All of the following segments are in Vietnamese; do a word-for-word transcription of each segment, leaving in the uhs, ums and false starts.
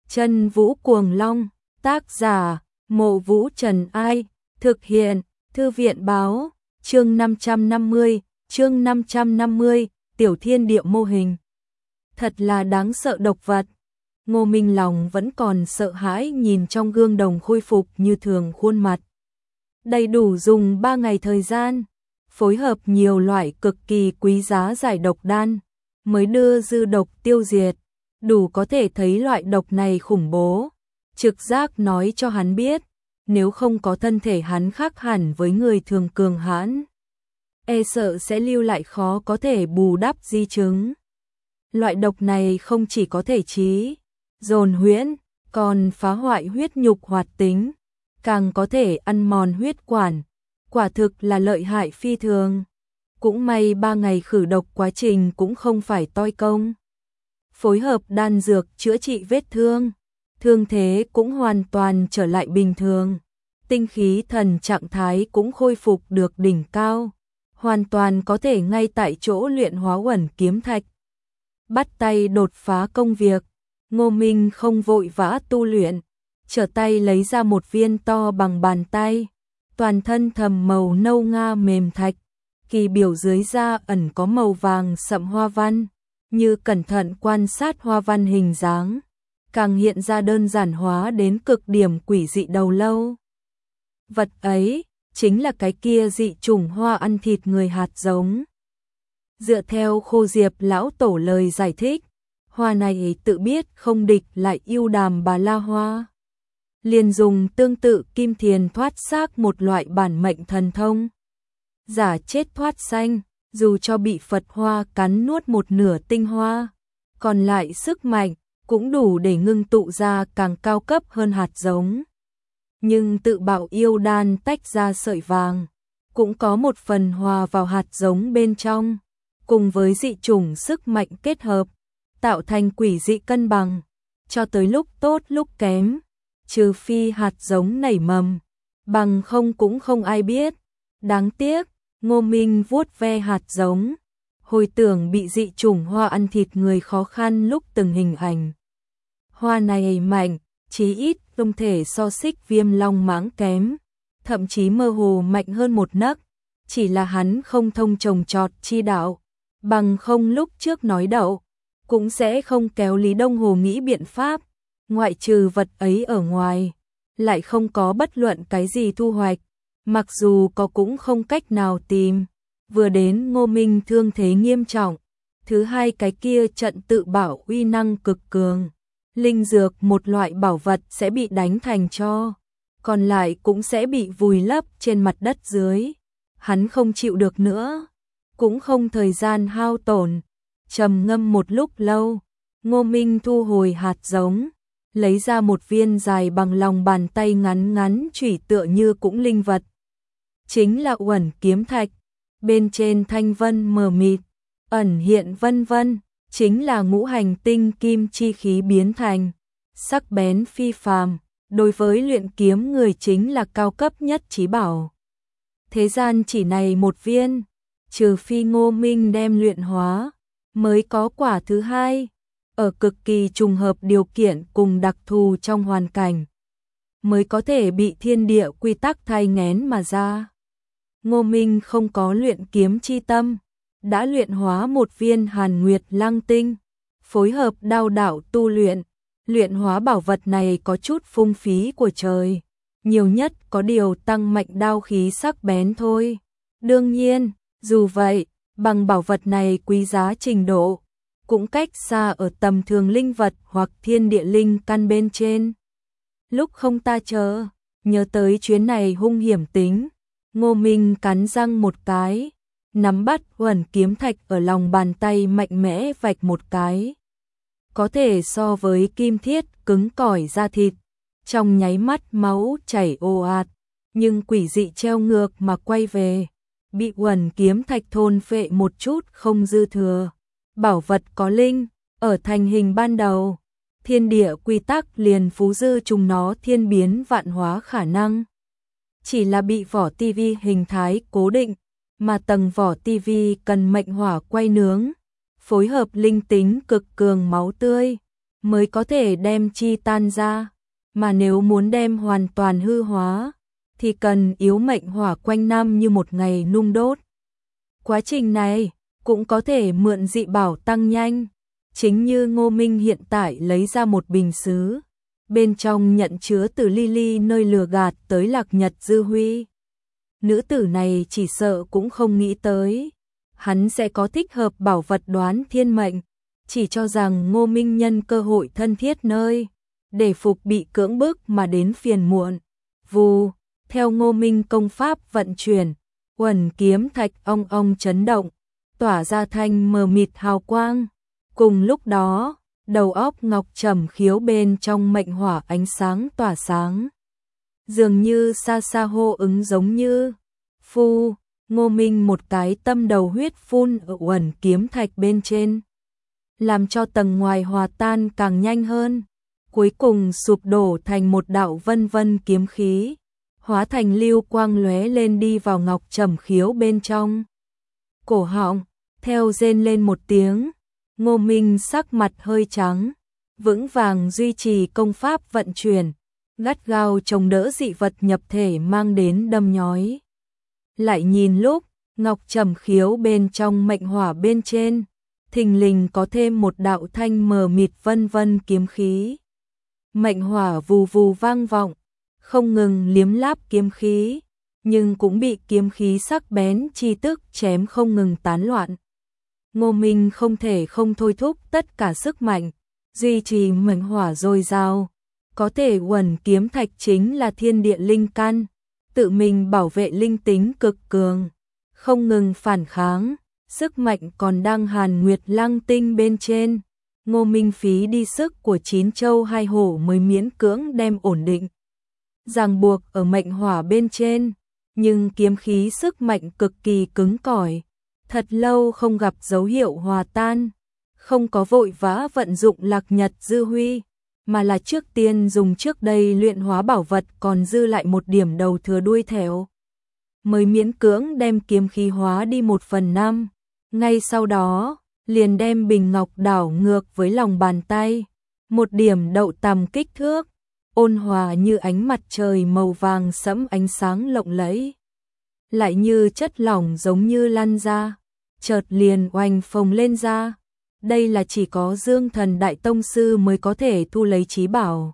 Chân Vũ Cuồng Long, tác giả, Mộ Vũ Trần Ai, thực hiện, Thư viện báo, chương năm trăm năm mươi, chương năm trăm năm mươi, Tiểu Thiên Địa mô hình. Thật là đáng sợ độc vật. Ngô Minh lòng vẫn còn sợ hãi nhìn trong gương đồng khôi phục như thường khuôn mặt. Đầy đủ dùng ba ngày thời gian, phối hợp nhiều loại cực kỳ quý giá giải độc đan, mới đưa dư độc tiêu diệt, đủ có thể thấy loại độc này khủng bố. Trực giác nói cho hắn biết, nếu không có thân thể hắn khác hẳn với người thường cường hãn, e sợ sẽ lưu lại khó có thể bù đắp di chứng. Loại độc này không chỉ có thể trí, dồn huyễn, còn phá hoại huyết nhục hoạt tính, càng có thể ăn mòn huyết quản, quả thực là lợi hại phi thường. Cũng may ba ngày khử độc quá trình cũng không phải toi công. Phối hợp đan dược chữa trị vết thương, thương thế cũng hoàn toàn trở lại bình thường. Tinh khí thần trạng thái cũng khôi phục được đỉnh cao, hoàn toàn có thể ngay tại chỗ luyện hóa uẩn kiếm thạch. Bắt tay đột phá công việc, Ngô Minh không vội vã tu luyện, trở tay lấy ra một viên to bằng bàn tay, toàn thân thầm màu nâu nga mềm thạch, kỳ biểu dưới da ẩn có màu vàng sậm hoa văn, như cẩn thận quan sát hoa văn hình dáng, càng hiện ra đơn giản hóa đến cực điểm quỷ dị đầu lâu. Vật ấy chính là cái kia dị chủng hoa ăn thịt người hạt giống. Dựa theo Khô Diệp lão tổ lời giải thích, hoa này tự biết không địch lại yêu đàm bà la hoa, liền dùng tương tự kim thiền thoát xác một loại bản mệnh thần thông. Giả chết thoát sanh, dù cho bị Phật hoa cắn nuốt một nửa tinh hoa, còn lại sức mạnh cũng đủ để ngưng tụ ra càng cao cấp hơn hạt giống. Nhưng tự bạo yêu đan tách ra sợi vàng, cũng có một phần hòa vào hạt giống bên trong, cùng với dị chủng sức mạnh kết hợp, tạo thành quỷ dị cân bằng, cho tới lúc tốt lúc kém, trừ phi hạt giống nảy mầm, bằng không cũng không ai biết. Đáng tiếc, Ngô Minh vuốt ve hạt giống, hồi tưởng bị dị chủng hoa ăn thịt người khó khăn lúc từng hình ảnh. Hoa này mạnh, chí ít không thể so xích Viêm Long Mãng kém, thậm chí mơ hồ mạnh hơn một nấc, chỉ là hắn không thông trồng trọt chi đạo, bằng không lúc trước nói đậu, cũng sẽ không kéo Lý Đông Hồ nghĩ biện pháp, ngoại trừ vật ấy ở ngoài, lại không có bất luận cái gì thu hoạch, mặc dù có cũng không cách nào tìm. Vừa đến Ngô Minh thương thế nghiêm trọng, thứ hai cái kia trận tự bảo uy năng cực cường, linh dược một loại bảo vật sẽ bị đánh thành tro, còn lại cũng sẽ bị vùi lấp trên mặt đất dưới. Hắn không chịu được nữa, cũng không thời gian hao tổn, trầm ngâm một lúc lâu, Ngô Minh thu hồi hạt giống, lấy ra một viên dài bằng lòng bàn tay ngắn ngắn chủy tựa như cũng linh vật. Chính là uẩn kiếm thạch, bên trên thanh vân mờ mịt, ẩn hiện vân vân, chính là ngũ hành tinh kim chi khí biến thành, sắc bén phi phàm, đối với luyện kiếm người chính là cao cấp nhất trí bảo. Thế gian chỉ này một viên, trừ phi Ngô Minh đem luyện hóa, mới có quả thứ hai, ở cực kỳ trùng hợp điều kiện cùng đặc thù trong hoàn cảnh, mới có thể bị thiên địa quy tắc thay nghén mà ra. Ngô Minh không có luyện kiếm chi tâm, đã luyện hóa một viên Hàn Nguyệt Lăng Tinh, phối hợp đao đạo tu luyện, luyện hóa bảo vật này có chút phung phí của trời, nhiều nhất có điều tăng mạnh đao khí sắc bén thôi. Đương nhiên, dù vậy, bằng bảo vật này quý giá trình độ, cũng cách xa ở tầm thường linh vật hoặc thiên địa linh căn bên trên. Lúc không ta chờ, nhớ tới chuyến này hung hiểm tính, Ngô Minh cắn răng một cái, nắm bắt uẩn kiếm thạch ở lòng bàn tay mạnh mẽ vạch một cái. Có thể so với kim thiết cứng cỏi da thịt, trong nháy mắt máu chảy ồ ạt, nhưng quỷ dị treo ngược mà quay về, bị uẩn kiếm thạch thôn phệ một chút không dư thừa. Bảo vật có linh, ở thành hình ban đầu, thiên địa quy tắc liền phú dư chúng nó thiên biến vạn hóa khả năng. Chỉ là bị vỏ tivi hình thái cố định, mà tầng vỏ tivi cần mệnh hỏa quay nướng, phối hợp linh tính cực cường máu tươi, mới có thể đem chi tan ra, mà nếu muốn đem hoàn toàn hư hóa, thì cần yếu mệnh hỏa quanh năm như một ngày nung đốt. Quá trình này cũng có thể mượn dị bảo tăng nhanh, chính như Ngô Minh hiện tại lấy ra một bình sứ, bên trong nhận chứa từ Lily nơi lừa gạt tới Lạc Nhật Dư Huy. Nữ tử này chỉ sợ cũng không nghĩ tới, hắn sẽ có thích hợp bảo vật đoán thiên mệnh, chỉ cho rằng Ngô Minh nhân cơ hội thân thiết nơi, để phục bị cưỡng bức mà đến phiền muộn. Vù, theo Ngô Minh công pháp vận chuyển, Uẩn kiếm thạch ong ong chấn động, tỏa ra thanh mờ mịt hào quang. Cùng lúc đó, đầu óc Ngọc Trầm Khiếu bên trong mệnh hỏa ánh sáng tỏa sáng. Dường như xa xa hô ứng giống như phu, Ngô Minh một cái tâm đầu huyết phun ở Uẩn kiếm thạch bên trên, làm cho tầng ngoài hòa tan càng nhanh hơn, cuối cùng sụp đổ thành một đạo vân vân kiếm khí, hóa thành lưu quang lóe lên đi vào Ngọc Trầm Khiếu bên trong. Cổ họng, theo rên lên một tiếng, Ngô Minh sắc mặt hơi trắng, vững vàng duy trì công pháp vận chuyển, gắt gao chống đỡ dị vật nhập thể mang đến đâm nhói. Lại nhìn lúc, Ngọc Trầm Khiếu bên trong mệnh hỏa bên trên, thình lình có thêm một đạo thanh mờ mịt vân vân kiếm khí. Mệnh hỏa vù vù vang vọng, không ngừng liếm láp kiếm khí, nhưng cũng bị kiếm khí sắc bén chi tức chém không ngừng tán loạn. Ngô Minh không thể không thôi thúc tất cả sức mạnh, duy trì mệnh hỏa dồi dào, có thể Uẩn kiếm thạch chính là thiên địa linh căn, tự mình bảo vệ linh tính cực cường, không ngừng phản kháng, sức mạnh còn đang Hàn Nguyệt Lăng Tinh bên trên. Ngô Minh phí đi sức của chín châu hai hổ mới miễn cưỡng đem ổn định ràng buộc ở mệnh hỏa bên trên, nhưng kiếm khí sức mạnh cực kỳ cứng cỏi, thật lâu không gặp dấu hiệu hòa tan, không có vội vã vận dụng Lạc Nhật Dư Huy, mà là trước tiên dùng trước đây luyện hóa bảo vật còn dư lại một điểm đầu thừa đuôi thẻo, mới miễn cưỡng đem kiếm khí hóa đi một phần năm. Ngay sau đó, liền đem bình ngọc đảo ngược với lòng bàn tay, một điểm đậu tằm kích thước, ôn hòa như ánh mặt trời màu vàng sẫm ánh sáng lộng lẫy, lại như chất lỏng giống như lăn ra, chợt liền oanh phồng lên ra. Đây là chỉ có Dương Thần Đại Tông Sư mới có thể thu lấy chí bảo.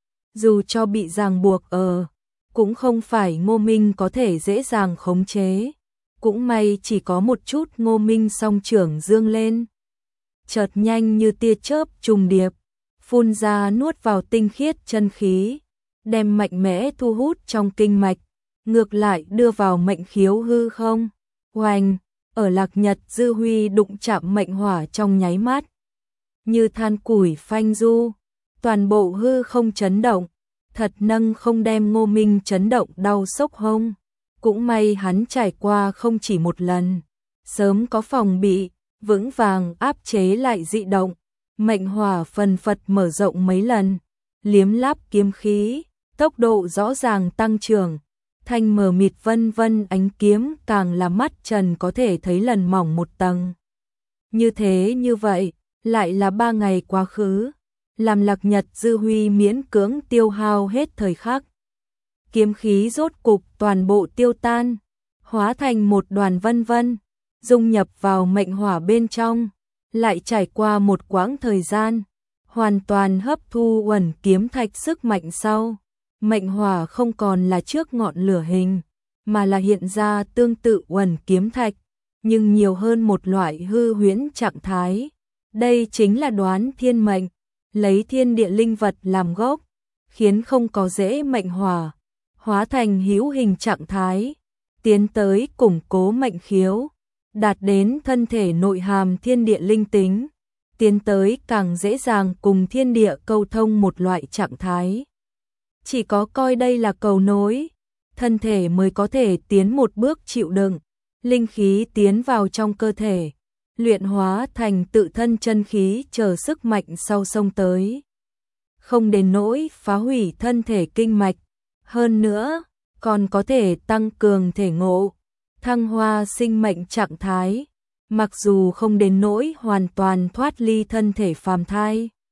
Dù cho bị ràng buộc ở, cũng không phải Ngô Minh có thể dễ dàng khống chế. Cũng may chỉ có một chút Ngô Minh song trưởng dương lên, chợt nhanh như tia chớp trùng điệp, phun ra nuốt vào tinh khiết chân khí, đem mạnh mẽ thu hút trong kinh mạch, ngược lại đưa vào mệnh khiếu hư không. Oanh, ở Lạc Nhật Dư Huy đụng chạm mệnh hỏa trong nháy mắt, như than củi phanh du, toàn bộ hư không chấn động, thật nâng không đem Ngô Minh chấn động đau sốc hông. Cũng may hắn trải qua không chỉ một lần, sớm có phòng bị, vững vàng áp chế lại dị động, mệnh hỏa phần phật mở rộng mấy lần, liếm láp kiếm khí, tốc độ rõ ràng tăng trưởng, thanh mờ mịt vân vân ánh kiếm càng là mắt trần có thể thấy lần mỏng một tầng. Như thế như vậy, lại là ba ngày quá khứ, làm Lạc Nhật Dư Huy miễn cưỡng tiêu hao hết thời khắc. Kiếm khí rốt cục toàn bộ tiêu tan, hóa thành một đoàn vân vân, dung nhập vào mệnh hỏa bên trong, lại trải qua một quãng thời gian, hoàn toàn hấp thu Uẩn kiếm thạch sức mạnh sau. Mệnh hỏa không còn là trước ngọn lửa hình, mà là hiện ra tương tự Uẩn kiếm thạch, nhưng nhiều hơn một loại hư huyễn trạng thái. Đây chính là đoán thiên mệnh, lấy thiên địa linh vật làm gốc, khiến không có dễ mệnh hỏa hóa thành hữu hình trạng thái, tiến tới củng cố mệnh khiếu, đạt đến thân thể nội hàm thiên địa linh tính, tiến tới càng dễ dàng cùng thiên địa câu thông một loại trạng thái. Chỉ có coi đây là cầu nối, thân thể mới có thể tiến một bước chịu đựng, linh khí tiến vào trong cơ thể, luyện hóa thành tự thân chân khí chờ sức mạnh sau sông tới. Không đến nỗi phá hủy thân thể kinh mạch, hơn nữa, còn có thể tăng cường thể ngộ, thăng hoa sinh mệnh trạng thái, mặc dù không đến nỗi hoàn toàn thoát ly thân thể phàm thai.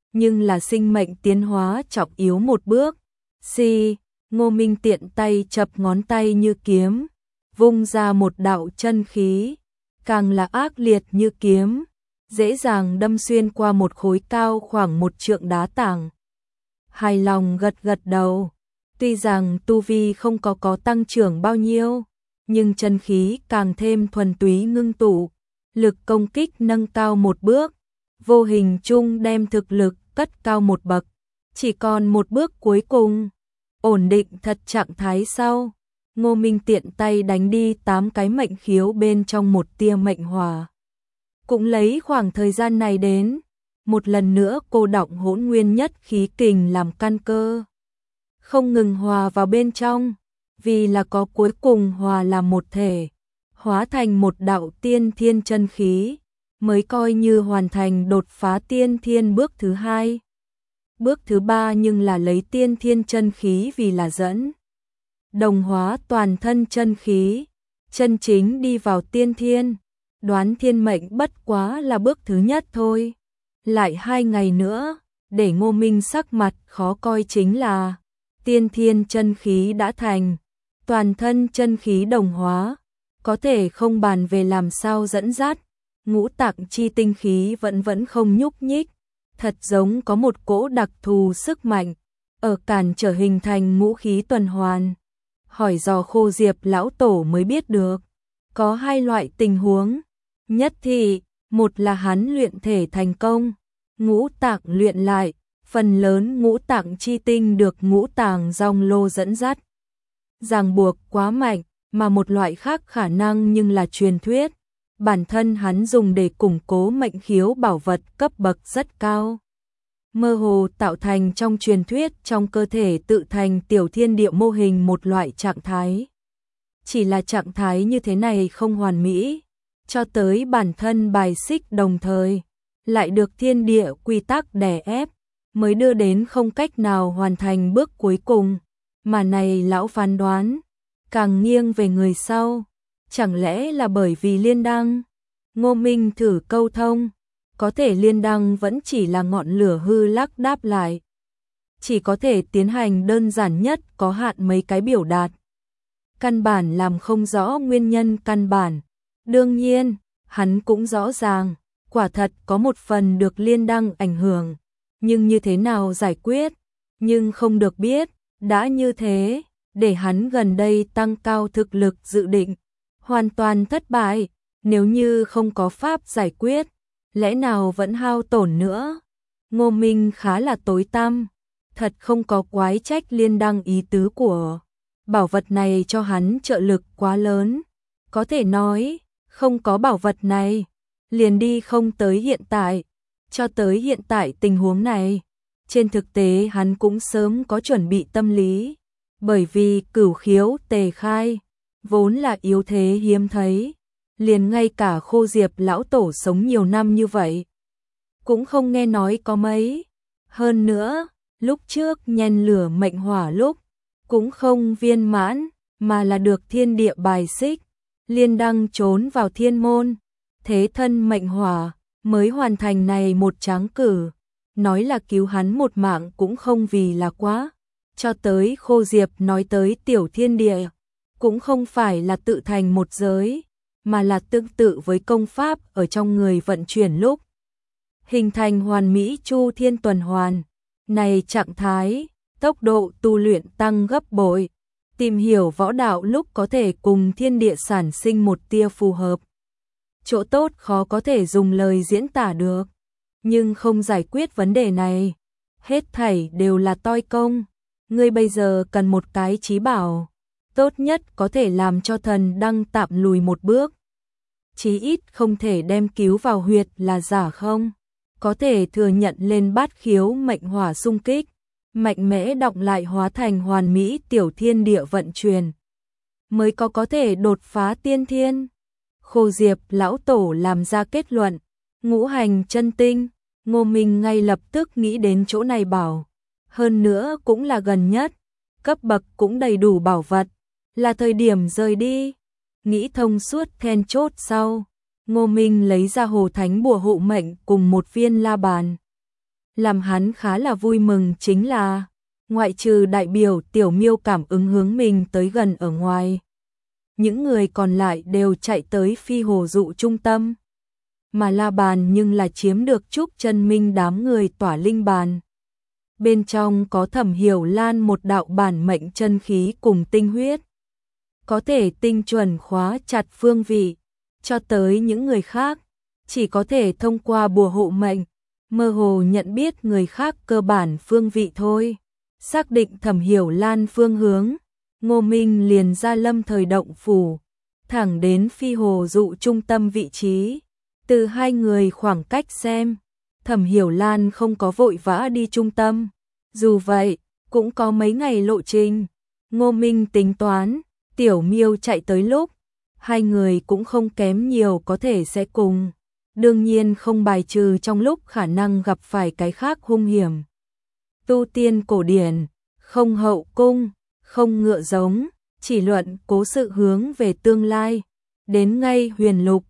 nhưng là sinh mệnh tiến hóa trọng yếu một bước. Si, Ngô Minh tiện tay chập ngón tay như kiếm, vung ra một đạo chân khí, càng là ác liệt như kiếm, dễ dàng đâm xuyên qua một khối cao khoảng một trượng đá tảng. Hài lòng gật gật đầu, tuy rằng tu vi không có có tăng trưởng bao nhiêu, nhưng chân khí càng thêm thuần túy ngưng tụ, lực công kích nâng cao một bước, vô hình chung đem thực lực cất cao một bậc, chỉ còn một bước cuối cùng, ổn định thật trạng thái sau. Ngô Minh tiện tay đánh đi tám cái mệnh khiếu bên trong một tia mệnh hỏa. Cũng lấy khoảng thời gian này đến, một lần nữa cô đọng hỗn nguyên nhất khí kình làm căn cơ. Không ngừng hòa vào bên trong, vì là có cuối cùng hòa làm một thể, hóa thành một đạo tiên thiên chân khí, mới coi như hoàn thành đột phá tiên thiên bước thứ hai. Bước thứ ba nhưng là lấy tiên thiên chân khí vì là dẫn. Đồng hóa toàn thân chân khí, chân chính đi vào tiên thiên, đoán thiên mệnh bất quá là bước thứ nhất thôi. Lại hai ngày nữa, để Ngô Minh sắc mặt khó coi chính là tiên thiên chân khí đã thành, toàn thân chân khí đồng hóa, có thể không bàn về làm sao dẫn dắt, ngũ tạng chi tinh khí vẫn vẫn không nhúc nhích, thật giống có một cỗ đặc thù sức mạnh, ở cản trở hình thành ngũ khí tuần hoàn. Hỏi dò Khô Diệp lão tổ mới biết được, có hai loại tình huống, nhất thì, một là hắn luyện thể thành công, ngũ tạng luyện lại, phần lớn ngũ tạng chi tinh được ngũ tạng dòng lô dẫn dắt. Ràng buộc quá mạnh, mà một loại khác khả năng nhưng là truyền thuyết, bản thân hắn dùng để củng cố mệnh khiếu bảo vật cấp bậc rất cao. Mơ hồ tạo thành trong truyền thuyết trong cơ thể tự thành tiểu thiên địa mô hình một loại trạng thái. Chỉ là trạng thái như thế này không hoàn mỹ, cho tới bản thân bài xích đồng thời, lại được thiên địa quy tắc đè ép, mới đưa đến không cách nào hoàn thành bước cuối cùng, mà này lão phán đoán, càng nghiêng về người sau, chẳng lẽ là bởi vì liên đăng. Ngô Minh thử câu thông, có thể liên đăng vẫn chỉ là ngọn lửa hư lắc đáp lại, chỉ có thể tiến hành đơn giản nhất có hạn mấy cái biểu đạt, căn bản làm không rõ nguyên nhân căn bản. Đương nhiên, hắn cũng rõ ràng, quả thật có một phần được liên đăng ảnh hưởng, nhưng như thế nào giải quyết, nhưng không được biết, đã như thế, để hắn gần đây tăng cao thực lực dự định, hoàn toàn thất bại, nếu như không có pháp giải quyết, lẽ nào vẫn hao tổn nữa. Ngô Minh khá là tối tăm, thật không có quái trách liên đăng ý tứ của bảo vật này cho hắn trợ lực quá lớn, có thể nói, không có bảo vật này, liền đi không tới hiện tại, cho tới hiện tại tình huống này, trên thực tế hắn cũng sớm có chuẩn bị tâm lý, bởi vì cửu khiếu tề khai, vốn là yếu thế hiếm thấy, liền ngay cả Khô Diệp lão tổ sống nhiều năm như vậy, cũng không nghe nói có mấy. Hơn nữa, lúc trước nhen lửa mệnh hỏa lúc, cũng không viên mãn, mà là được thiên địa bài xích, liên đăng trốn vào thiên môn, thế thân mệnh hỏa, mới hoàn thành này một tráng cử, nói là cứu hắn một mạng cũng không vì là quá. Cho tới Khô Diệp nói tới tiểu thiên địa, cũng không phải là tự thành một giới, mà là tương tự với công pháp ở trong người vận chuyển lúc, hình thành hoàn mỹ chu thiên tuần hoàn. Này trạng thái, tốc độ tu luyện tăng gấp bội, tìm hiểu võ đạo lúc có thể cùng thiên địa sản sinh một tia phù hợp. Chỗ tốt khó có thể dùng lời diễn tả được, nhưng không giải quyết vấn đề này, hết thảy đều là toi công. Ngươi bây giờ cần một cái chí bảo, tốt nhất có thể làm cho thần đăng tạm lùi một bước. Chí ít không thể đem cứu vào huyệt là giả không, có thể thừa nhận lên bát khiếu mệnh hỏa xung kích, mạnh mẽ động lại hóa thành hoàn mỹ tiểu thiên địa vận chuyển, mới có có thể đột phá tiên thiên. Khô Diệp lão tổ làm ra kết luận, ngũ hành chân tinh, Ngô Minh ngay lập tức nghĩ đến chỗ này bảo, hơn nữa cũng là gần nhất, cấp bậc cũng đầy đủ bảo vật, là thời điểm rời đi. Nghĩ thông suốt then chốt sau, Ngô Minh lấy ra hồ thánh bùa hộ mệnh cùng một viên la bàn. Làm hắn khá là vui mừng chính là, ngoại trừ đại biểu Tiểu Miêu cảm ứng hướng mình tới gần ở ngoài, những người còn lại đều chạy tới phi hồ dụ trung tâm. Mà La Bàn nhưng là chiếm được Trúc Chân Minh đám người tỏa linh bàn. Bên trong có Thẩm Hiểu Lan một đạo bản mệnh chân khí cùng tinh huyết, có thể tinh chuẩn khóa chặt phương vị, cho tới những người khác, chỉ có thể thông qua bùa hộ mệnh, mơ hồ nhận biết người khác cơ bản phương vị thôi. Xác định Thẩm Hiểu Lan phương hướng, Ngô Minh liền ra Lâm Thời động phủ, thẳng đến phi hồ dụ trung tâm vị trí. Từ hai người khoảng cách xem, Thẩm Hiểu Lan không có vội vã đi trung tâm. Dù vậy, cũng có mấy ngày lộ trình. Ngô Minh tính toán, Tiểu Miêu chạy tới lúc, hai người cũng không kém nhiều có thể sẽ cùng. Đương nhiên không bài trừ trong lúc khả năng gặp phải cái khác hung hiểm. Tu tiên cổ điển, không hậu cung, không ngựa giống, chỉ luận cố sự hướng về tương lai. Đến ngay huyền lục,